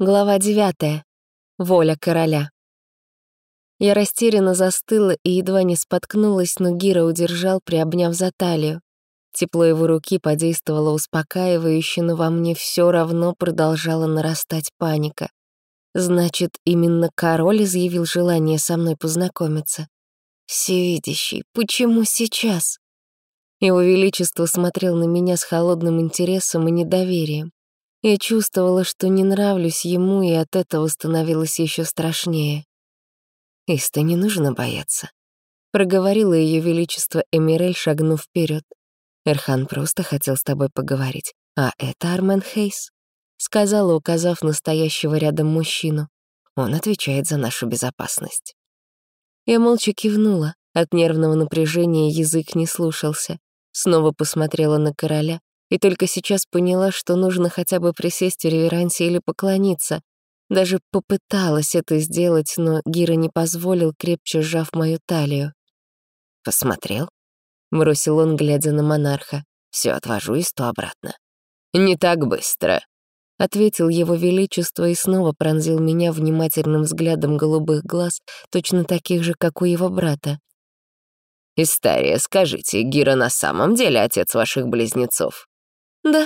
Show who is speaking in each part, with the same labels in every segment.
Speaker 1: Глава 9. Воля короля. Я растерянно застыла и едва не споткнулась, но Гира удержал, приобняв за талию. Тепло его руки подействовало успокаивающе, но во мне все равно продолжала нарастать паника. Значит, именно король изъявил желание со мной познакомиться. Всевидящий, почему сейчас? Его Величество смотрел на меня с холодным интересом и недоверием. Я чувствовала, что не нравлюсь ему, и от этого становилось еще страшнее. «Иста, не нужно бояться», — проговорила Ее Величество Эмирель, шагнув вперед. «Эрхан просто хотел с тобой поговорить, а это Армен Хейс», — сказала, указав на стоящего рядом мужчину. «Он отвечает за нашу безопасность». Я молча кивнула, от нервного напряжения язык не слушался. Снова посмотрела на короля и только сейчас поняла, что нужно хотя бы присесть в реверансе или поклониться. Даже попыталась это сделать, но Гира не позволил, крепче сжав мою талию. «Посмотрел?» — бросил он, глядя на монарха. «Всё, отвожу Исту обратно». «Не так быстро», — ответил его величество и снова пронзил меня внимательным взглядом голубых глаз, точно таких же, как у его брата. «Истария, скажите, Гира на самом деле отец ваших близнецов?» «Да».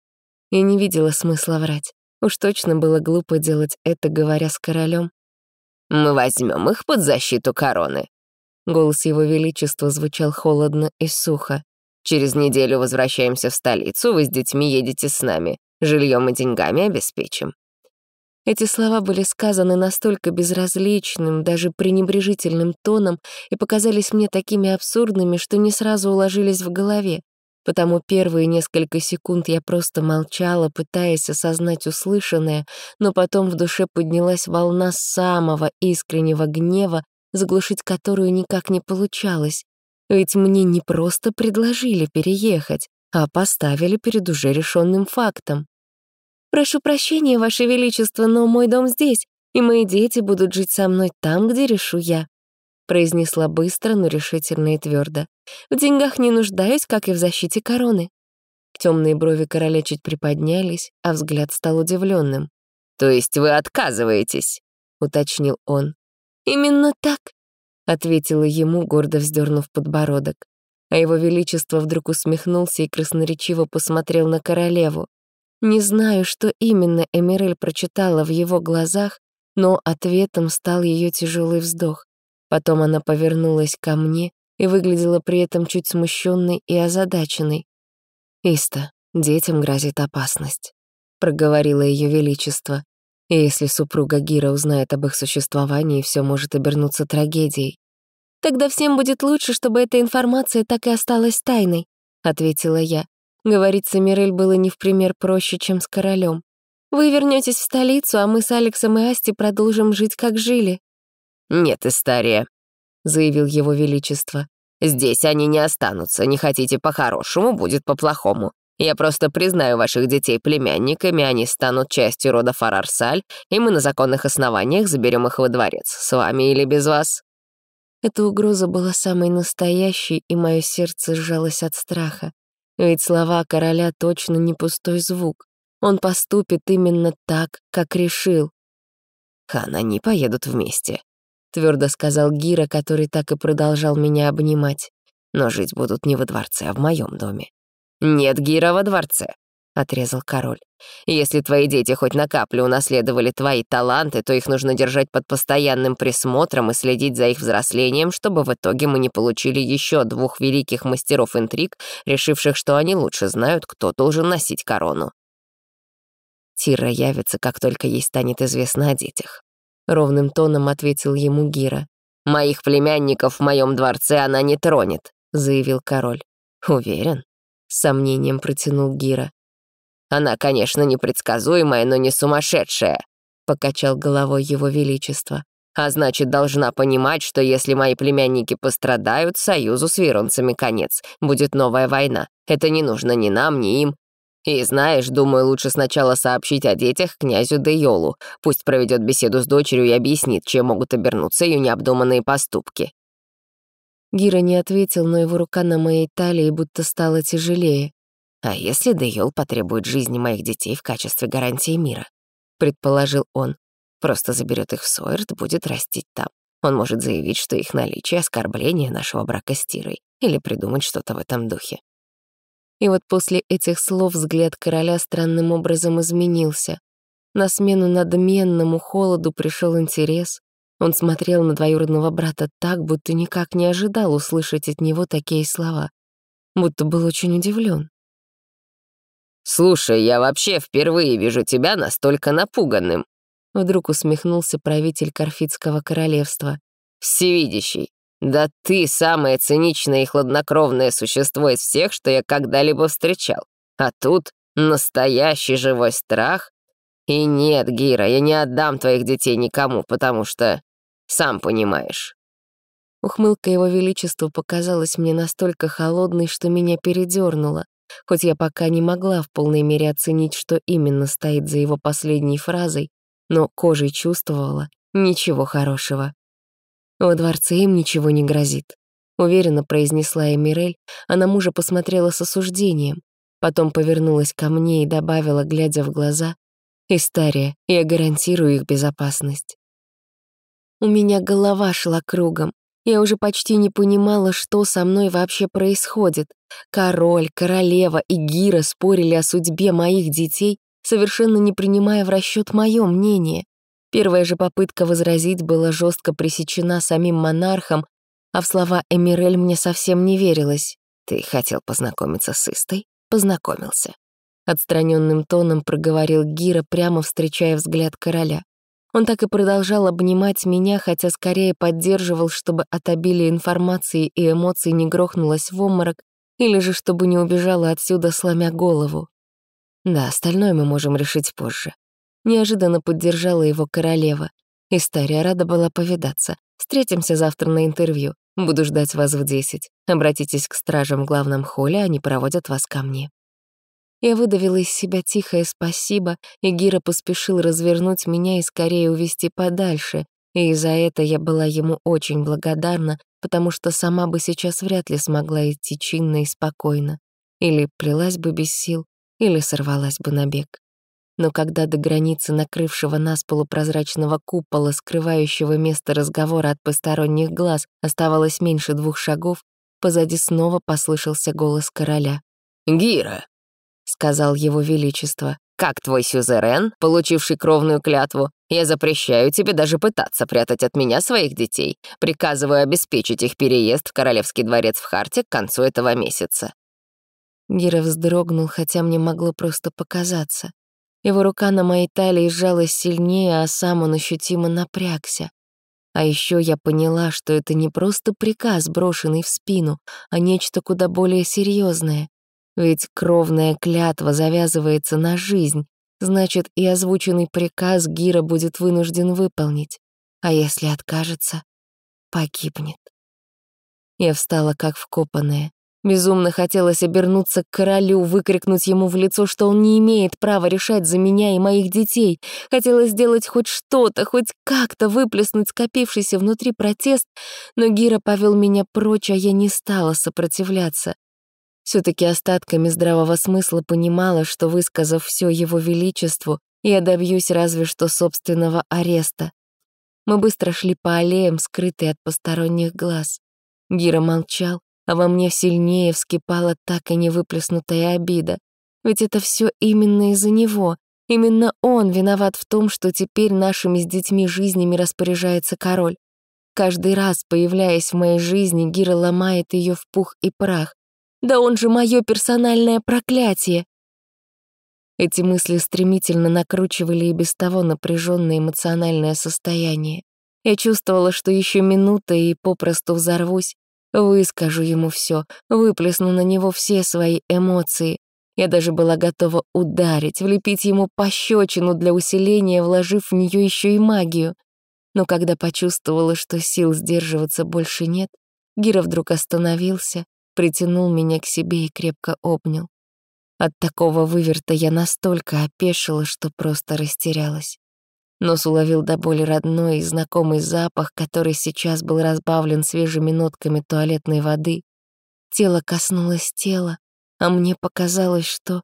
Speaker 1: Я не видела смысла врать. Уж точно было глупо делать это, говоря с королем. «Мы возьмем их под защиту короны». Голос его величества звучал холодно и сухо. «Через неделю возвращаемся в столицу, вы с детьми едете с нами. Жильем и деньгами обеспечим». Эти слова были сказаны настолько безразличным, даже пренебрежительным тоном и показались мне такими абсурдными, что не сразу уложились в голове. Потому первые несколько секунд я просто молчала, пытаясь осознать услышанное, но потом в душе поднялась волна самого искреннего гнева, заглушить которую никак не получалось. Ведь мне не просто предложили переехать, а поставили перед уже решенным фактом. «Прошу прощения, Ваше Величество, но мой дом здесь, и мои дети будут жить со мной там, где решу я», произнесла быстро, но решительно и твердо. «В деньгах не нуждаюсь, как и в защите короны». Темные брови короля чуть приподнялись, а взгляд стал удивленным. «То есть вы отказываетесь?» — уточнил он. «Именно так», — ответила ему, гордо вздернув подбородок. А его величество вдруг усмехнулся и красноречиво посмотрел на королеву. Не знаю, что именно Эмирель прочитала в его глазах, но ответом стал ее тяжелый вздох. Потом она повернулась ко мне и выглядела при этом чуть смущенной и озадаченной. «Иста, детям грозит опасность», — проговорило Ее Величество. «И если супруга Гира узнает об их существовании, все может обернуться трагедией». «Тогда всем будет лучше, чтобы эта информация так и осталась тайной», — ответила я. Говорить с Эмирель было не в пример проще, чем с королем. «Вы вернётесь в столицу, а мы с Алексом и Асти продолжим жить, как жили». «Нет, Истария», — заявил его величество. «Здесь они не останутся. Не хотите по-хорошему, будет по-плохому. Я просто признаю ваших детей племянниками, они станут частью рода Фарарсаль, и мы на законных основаниях заберем их во дворец. С вами или без вас». Эта угроза была самой настоящей, и мое сердце сжалось от страха. Ведь слова короля точно не пустой звук. Он поступит именно так, как решил. «Хан, они поедут вместе», — твердо сказал Гира, который так и продолжал меня обнимать. «Но жить будут не во дворце, а в моем доме». «Нет, Гира, во дворце», — отрезал король. «Если твои дети хоть на каплю унаследовали твои таланты, то их нужно держать под постоянным присмотром и следить за их взрослением, чтобы в итоге мы не получили еще двух великих мастеров интриг, решивших, что они лучше знают, кто должен носить корону». «Тира явится, как только ей станет известно о детях», — ровным тоном ответил ему Гира. «Моих племянников в моем дворце она не тронет», — заявил король. «Уверен?» — с сомнением протянул Гира. «Она, конечно, непредсказуемая, но не сумасшедшая», — покачал головой его величество. «А значит, должна понимать, что если мои племянники пострадают, союзу с веронцами конец. Будет новая война. Это не нужно ни нам, ни им. И знаешь, думаю, лучше сначала сообщить о детях князю Дейолу. Пусть проведет беседу с дочерью и объяснит, чем могут обернуться ее необдуманные поступки». Гира не ответил, но его рука на моей талии будто стала тяжелее. «А если Дейол потребует жизни моих детей в качестве гарантии мира?» предположил он. Просто заберет их в Сойерт, будет растить там. Он может заявить, что их наличие — оскорбление нашего брака с Тирой, или придумать что-то в этом духе. И вот после этих слов взгляд короля странным образом изменился. На смену надменному холоду пришел интерес. Он смотрел на двоюродного брата так, будто никак не ожидал услышать от него такие слова. Будто был очень удивлен. «Слушай, я вообще впервые вижу тебя настолько напуганным», — вдруг усмехнулся правитель Карфитского королевства. «Всевидящий, да ты самое циничное и хладнокровное существо из всех, что я когда-либо встречал. А тут настоящий живой страх. И нет, Гира, я не отдам твоих детей никому, потому что, сам понимаешь». Ухмылка его величества показалась мне настолько холодной, что меня передёрнуло, хоть я пока не могла в полной мере оценить, что именно стоит за его последней фразой, но кожей чувствовала ничего хорошего. «Во дворце им ничего не грозит», — уверенно произнесла Эмирель, а на мужа посмотрела с осуждением, потом повернулась ко мне и добавила, глядя в глаза: «Истария, я гарантирую их безопасность». У меня голова шла кругом. Я уже почти не понимала, что со мной вообще происходит. Король, королева и Гира спорили о судьбе моих детей, совершенно не принимая в расчет мое мнение. Первая же попытка возразить была жестко пресечена самим монархом, а в слова Эмирель мне совсем не верилось. «Ты хотел познакомиться с Истой? Познакомился». Отстраненным тоном проговорил Гира, прямо встречая взгляд короля. Он так и продолжал обнимать меня, хотя скорее поддерживал, чтобы от обилия информации и эмоций не грохнулась в обморок, или же чтобы не убежала отсюда, сломя голову. «Да, остальное мы можем решить позже». Неожиданно поддержала его королева. «Истария, рада была повидаться. Встретимся завтра на интервью. Буду ждать вас в 10. Обратитесь к стражам в главном холле, они проводят вас ко мне». Я выдавила из себя тихое «спасибо», и Гира поспешил развернуть меня и скорее увести подальше, и за это я была ему очень благодарна, потому что сама бы сейчас вряд ли смогла идти чинно и спокойно. Или плелась бы без сил, или сорвалась бы на бег. Но когда до границы накрывшего нас полупрозрачного купола, скрывающего место разговора от посторонних глаз, оставалось меньше 2 шагов, позади снова послышался голос короля. «Гира!» — сказал его величество. «Как твой сюзерен, получивший кровную клятву? Я запрещаю тебе даже пытаться прятать от меня своих детей. Приказываю обеспечить их переезд в Королевский дворец в Харте к концу этого месяца». Гира вздрогнул, хотя мне могло просто показаться. Его рука на моей талии сжалась сильнее, а сам он ощутимо напрягся. А еще я поняла, что это не просто приказ, брошенный в спину, а нечто куда более серьезное. Ведь кровная клятва завязывается на жизнь, значит, и озвученный приказ Гира будет вынужден выполнить. А если откажется, погибнет. Я встала как вкопанная. Безумно хотелось обернуться к королю, выкрикнуть ему в лицо, что он не имеет права решать за меня и моих детей. Хотелось сделать хоть что-то, хоть как-то выплеснуть скопившийся внутри протест, но Гира повел меня прочь, а я не стала сопротивляться. Все-таки остатками здравого смысла понимала, что, высказав все его величеству, я добьюсь разве что собственного ареста. Мы быстро шли по аллеям, скрытые от посторонних глаз. Гира молчал, а во мне сильнее вскипала так и не выплеснутая обида. Ведь это все именно из-за него. Именно он виноват в том, что теперь нашими с детьми жизнями распоряжается король. Каждый раз, появляясь в моей жизни, Гира ломает ее в пух и прах. Да он же мое персональное проклятие. Эти мысли стремительно накручивали и без того напряженное эмоциональное состояние. Я чувствовала, что еще минута и попросту взорвусь. Выскажу ему все, выплесну на него все свои эмоции. Я даже была готова ударить, влепить ему пощечину для усиления, вложив в нее еще и магию. Но когда почувствовала, что сил сдерживаться больше нет, Гира вдруг остановился, притянул меня к себе и крепко обнял. От такого выверта я настолько опешила, что просто растерялась. Нос уловил до боли родной и знакомый запах, который сейчас был разбавлен свежими нотками туалетной воды. Тело коснулось тела, а мне показалось, что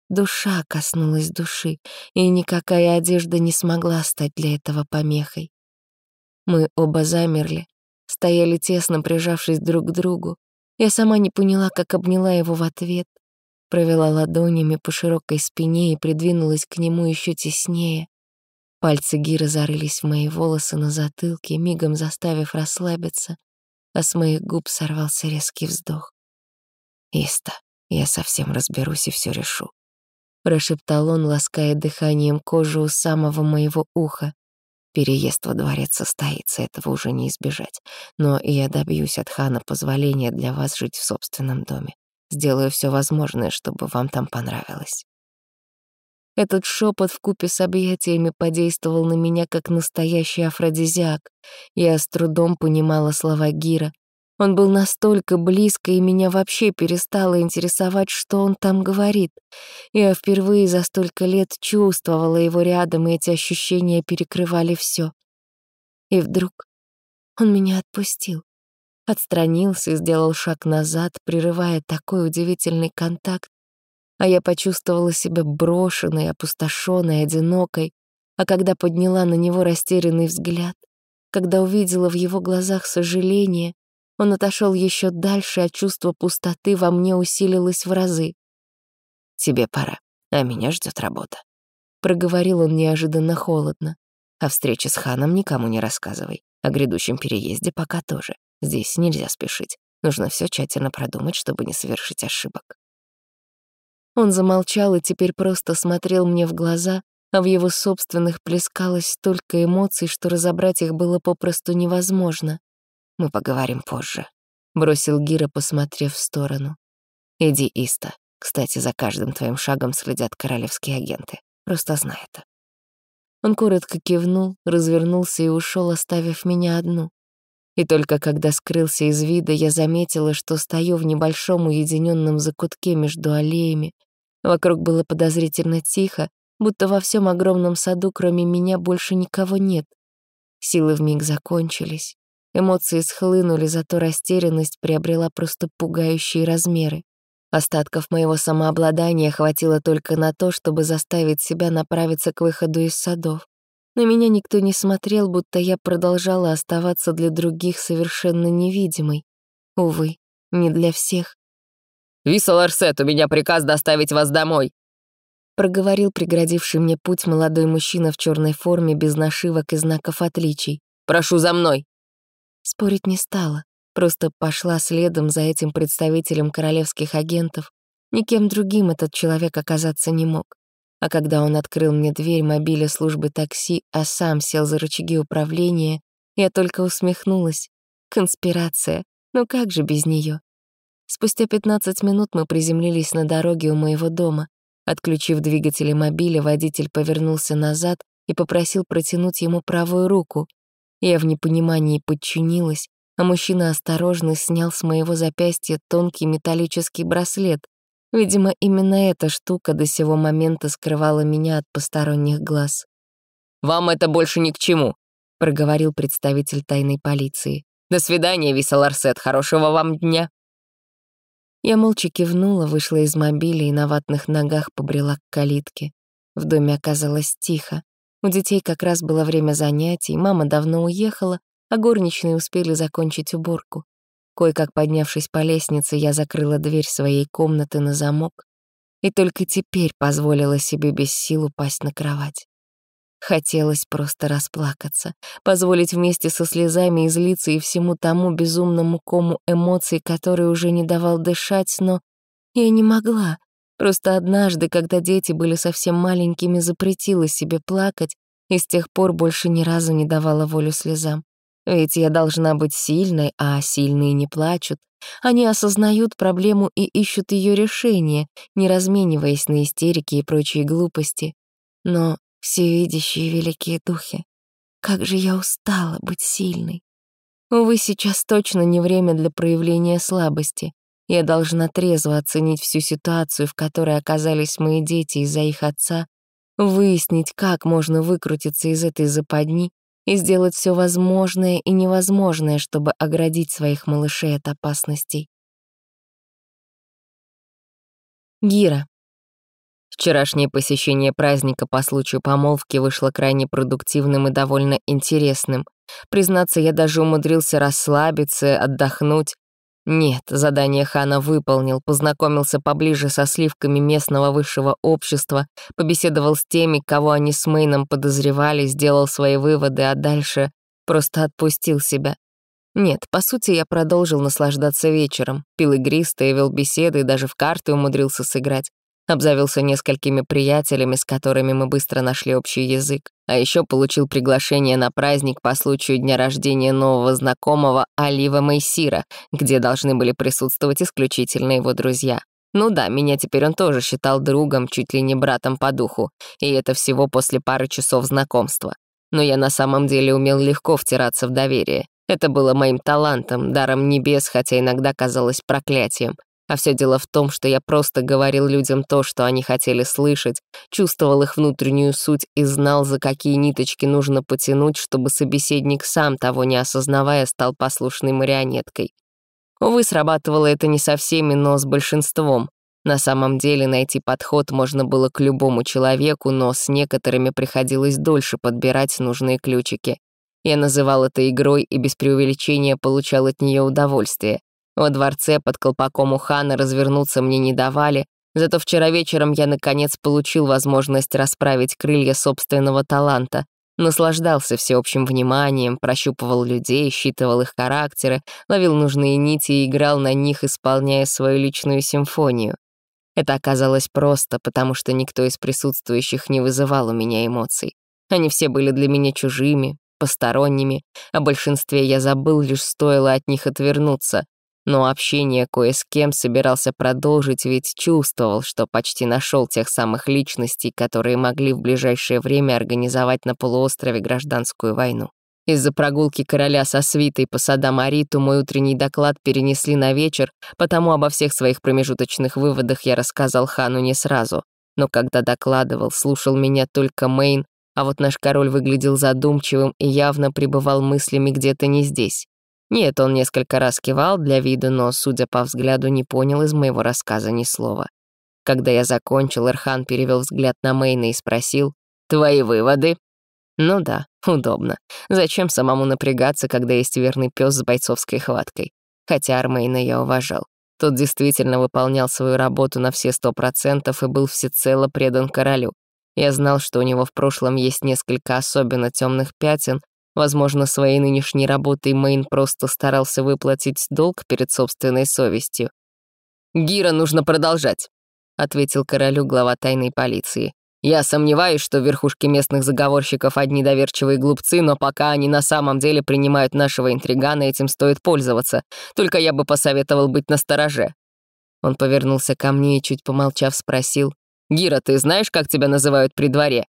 Speaker 1: Душа коснулась души, и никакая одежда не смогла стать для этого помехой. Мы оба замерли, стояли тесно, прижавшись друг к другу. Я сама не поняла, как обняла его в ответ, провела ладонями по широкой спине и придвинулась к нему еще теснее. Пальцы Гира зарылись в мои волосы на затылке, мигом заставив расслабиться, а с моих губ сорвался резкий вздох. «Иста, я совсем разберусь и все решу», — прошептал он, лаская дыханием кожу у самого моего уха. «Переезд во дворец состоится, этого уже не избежать, но я добьюсь от хана позволения для вас жить в собственном доме. Сделаю все возможное, чтобы вам там понравилось». Этот шепот вкупе с объятиями подействовал на меня как настоящий афродизиак. Я с трудом понимала слова Гира. Он был настолько близко, и меня вообще перестало интересовать, что он там говорит. Я впервые за столько лет чувствовала его рядом, и эти ощущения перекрывали все. И вдруг он меня отпустил. Отстранился и сделал шаг назад, прерывая такой удивительный контакт. А я почувствовала себя брошенной, опустошенной, одинокой, а когда подняла на него растерянный взгляд, когда увидела в его глазах сожаление, он отошел еще дальше, а чувство пустоты во мне усилилось в разы. «Тебе пора, а меня ждет работа», — проговорил он неожиданно холодно. «О встрече с ханом никому не рассказывай, о грядущем переезде пока тоже. Здесь нельзя спешить, нужно все тщательно продумать, чтобы не совершить ошибок». Он замолчал и теперь просто смотрел мне в глаза, а в его собственных плескалось столько эмоций, что разобрать их было попросту невозможно. «Мы поговорим позже», — бросил Гира, посмотрев в сторону. «Иди, Иста. Кстати, за каждым твоим шагом следят королевские агенты. Просто знай это». Он коротко кивнул, развернулся и ушел, оставив меня одну. И только когда скрылся из вида, я заметила, что стою в небольшом уединенном закутке между аллеями. Вокруг было подозрительно тихо, будто во всем огромном саду кроме меня больше никого нет. Силы вмиг закончились. Эмоции схлынули, зато растерянность приобрела просто пугающие размеры. Остатков моего самообладания хватило только на то, чтобы заставить себя направиться к выходу из садов. На меня никто не смотрел, будто я продолжала оставаться для других совершенно невидимой. Увы, не для всех.
Speaker 2: «Виса Ларсет, у меня приказ доставить вас домой»,
Speaker 1: — проговорил преградивший мне путь молодой мужчина в черной форме без нашивок и знаков отличий.
Speaker 2: «Прошу за мной».
Speaker 1: Спорить не стала, просто пошла следом за этим представителем королевских агентов. Никем другим этот человек оказаться не мог. А когда он открыл мне дверь мобиля службы такси, а сам сел за рычаги управления, я только усмехнулась. Конспирация. Ну как же без нее? Спустя 15 минут мы приземлились на дороге у моего дома. Отключив двигатели мобиля, водитель повернулся назад и попросил протянуть ему правую руку. Я в непонимании подчинилась, а мужчина осторожно снял с моего запястья тонкий металлический браслет. Видимо, именно эта штука до сего момента скрывала меня от посторонних глаз.
Speaker 2: «Вам это больше ни к чему»,
Speaker 1: — проговорил представитель тайной полиции.
Speaker 2: «До свидания, Виса Ларсет, хорошего вам дня».
Speaker 1: Я молча кивнула, вышла из мобиля и на ватных ногах побрела к калитке. В доме оказалось тихо. У детей как раз было время занятий, мама давно уехала, а горничные успели закончить уборку. Кое-как поднявшись по лестнице, я закрыла дверь своей комнаты на замок и только теперь позволила себе без сил упасть на кровать. Хотелось просто расплакаться, позволить вместе со слезами излиться и всему тому безумному кому эмоций, который уже не давал дышать, но я не могла. Просто однажды, когда дети были совсем маленькими, запретила себе плакать и с тех пор больше ни разу не давала волю слезам. Ведь я должна быть сильной, а сильные не плачут. Они осознают проблему и ищут ее решение, не размениваясь на истерики и прочие глупости. Но всевидящие великие духи, как же я устала быть сильной. Увы, сейчас точно не время для проявления слабости. Я должна трезво оценить всю ситуацию, в которой оказались мои дети из-за их отца, выяснить, как можно выкрутиться из этой западни и сделать все возможное и невозможное, чтобы оградить своих малышей от опасностей. Гира. Вчерашнее посещение праздника по случаю помолвки вышло крайне продуктивным и довольно интересным. Признаться, я даже умудрился расслабиться, отдохнуть. Нет, задание Хана выполнил, познакомился поближе со сливками местного высшего общества, побеседовал с теми, кого они с Мэйном подозревали, сделал свои выводы, а дальше просто отпустил себя. Нет, по сути, я продолжил наслаждаться вечером, пил игристое, вел беседы и даже в карты умудрился сыграть. Обзавелся несколькими приятелями, с которыми мы быстро нашли общий язык. А еще получил приглашение на праздник по случаю дня рождения нового знакомого Алива Мейсира, где должны были присутствовать исключительно его друзья. Ну да, меня теперь он тоже считал другом, чуть ли не братом по духу, и это всего после пары часов знакомства. Но я на самом деле умел легко втираться в доверие. Это было моим талантом, даром небес, хотя иногда казалось проклятием. А все дело в том, что я просто говорил людям то, что они хотели слышать, чувствовал их внутреннюю суть и знал, за какие ниточки нужно потянуть, чтобы собеседник сам, того не осознавая, стал послушной марионеткой. Увы, срабатывало это не со всеми, но с большинством. На самом деле найти подход можно было к любому человеку, но с некоторыми приходилось дольше подбирать нужные ключики. Я называл это игрой и без преувеличения получал от нее удовольствие. Во дворце под колпаком у Хана развернуться мне не давали, зато вчера вечером я наконец получил возможность расправить крылья собственного таланта, наслаждался всеобщим вниманием, прощупывал людей, считывал их характеры, ловил нужные нити и играл на них, исполняя свою личную симфонию. Это оказалось просто, потому что никто из присутствующих не вызывал у меня эмоций. Они все были для меня чужими, посторонними, о большинстве я забыл, лишь стоило от них отвернуться. Но общение кое с кем собирался продолжить, ведь чувствовал, что почти нашел тех самых личностей, которые могли в ближайшее время организовать на полуострове гражданскую войну. Из-за прогулки короля со свитой по садам Ариту мой утренний доклад перенесли на вечер, потому обо всех своих промежуточных выводах я рассказал Хану не сразу. Но когда докладывал, слушал меня только Мэйн, а вот наш король выглядел задумчивым и явно пребывал мыслями где-то не здесь. Нет, он несколько раз кивал для вида, но, судя по взгляду, не понял из моего рассказа ни слова. Когда я закончил, Эрхан перевел взгляд на Мэйна и спросил: «Твои выводы?» Ну да, удобно. Зачем самому напрягаться, когда есть верный пес с бойцовской хваткой? Хотя Армейна я уважал. Тот действительно выполнял свою работу на все 100% и был всецело предан королю. Я знал, что у него в прошлом есть несколько особенно темных пятен. Возможно, своей нынешней работой Мэйн просто старался выплатить долг перед собственной совестью. «Гира нужно продолжать», — ответил королю глава тайной полиции. «Я сомневаюсь, что в верхушке местных заговорщиков одни доверчивые глупцы, но пока они на самом деле принимают нашего интригана, этим стоит пользоваться. Только я бы посоветовал быть настороже». Он повернулся ко мне и, чуть помолчав, спросил: «Гира, ты знаешь, как тебя называют при дворе?»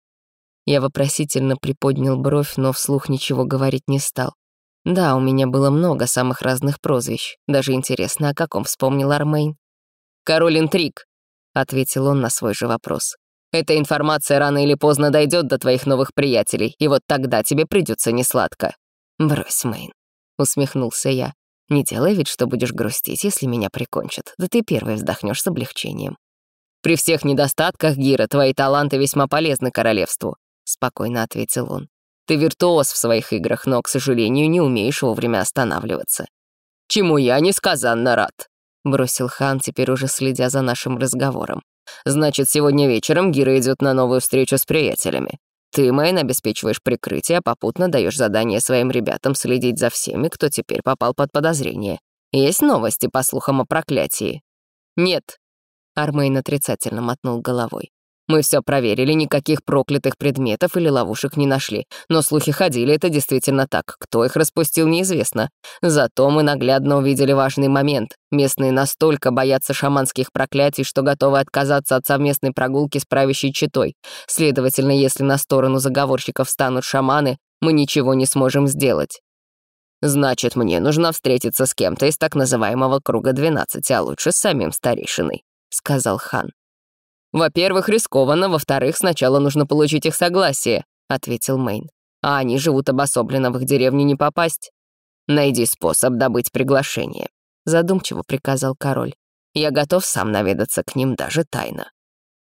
Speaker 1: Я вопросительно приподнял бровь, но вслух ничего говорить не стал. Да, у меня было много самых разных прозвищ. Даже интересно, о каком вспомнил Армейн. «Король интриг», — ответил он на свой же вопрос. «Эта информация рано или поздно дойдет до твоих новых приятелей, и вот тогда тебе придется несладко». «Брось, Мэйн», — усмехнулся я. «Не делай вид, что будешь грустить, если меня прикончат. Да ты первый вздохнешь с облегчением». «При всех недостатках, Гира, твои таланты весьма полезны королевству», — спокойно ответил он. «Ты виртуоз в своих играх, но, к сожалению, не умеешь вовремя останавливаться». «Чему я несказанно рад», — бросил Хан, теперь уже следя за нашим разговором. «Значит, сегодня вечером Гира идет на новую встречу с приятелями. Ты, Мэйн, обеспечиваешь прикрытие, а попутно даешь задание своим ребятам следить за всеми, кто теперь попал под подозрение. Есть новости, по слухам, о проклятии?» «Нет», — Армейн отрицательно мотнул головой. «Мы все проверили, никаких проклятых предметов или ловушек не нашли. Но слухи ходили, это действительно так. Кто их распустил, неизвестно. Зато мы наглядно увидели важный момент. Местные настолько боятся шаманских проклятий, что готовы отказаться от совместной прогулки с правящей четой. Следовательно, если на сторону заговорщиков встанут шаманы, мы ничего не сможем сделать. Значит, мне нужно встретиться с кем-то из так называемого круга 12, а лучше с самим старейшиной», — сказал Хан. «Во-первых, рискованно, во-вторых, сначала нужно получить их согласие», — ответил Мэйн. «А они живут обособленно, в их деревню не попасть. Найди способ добыть приглашение», — задумчиво приказал король. «Я готов сам наведаться к ним даже тайно».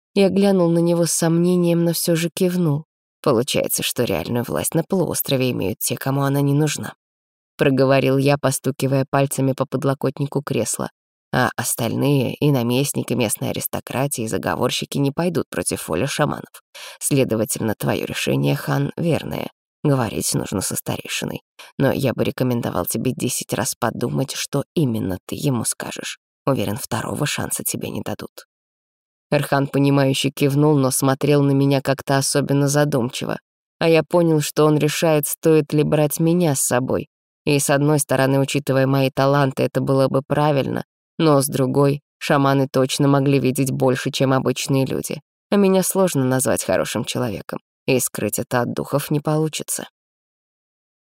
Speaker 1: Я глянул на него с сомнением, но все же кивнул. Получается, что реальную власть на полуострове имеют те, кому она не нужна. Проговорил я, постукивая пальцами по подлокотнику кресла. А остальные, и наместник, и местная аристократия, и заговорщики не пойдут против воли шаманов. Следовательно, твое решение, хан, верное. Говорить нужно со старейшиной. Но я бы рекомендовал тебе 10 раз подумать, что именно ты ему скажешь. Уверен, второго шанса тебе не дадут. Эрхан, понимающе кивнул, но смотрел на меня как-то особенно задумчиво. А я понял, что он решает, стоит ли брать меня с собой. И с одной стороны, учитывая мои таланты, это было бы правильно, но с другой, шаманы точно могли видеть больше, чем обычные люди. А меня сложно назвать хорошим человеком, и скрыть это от духов не получится.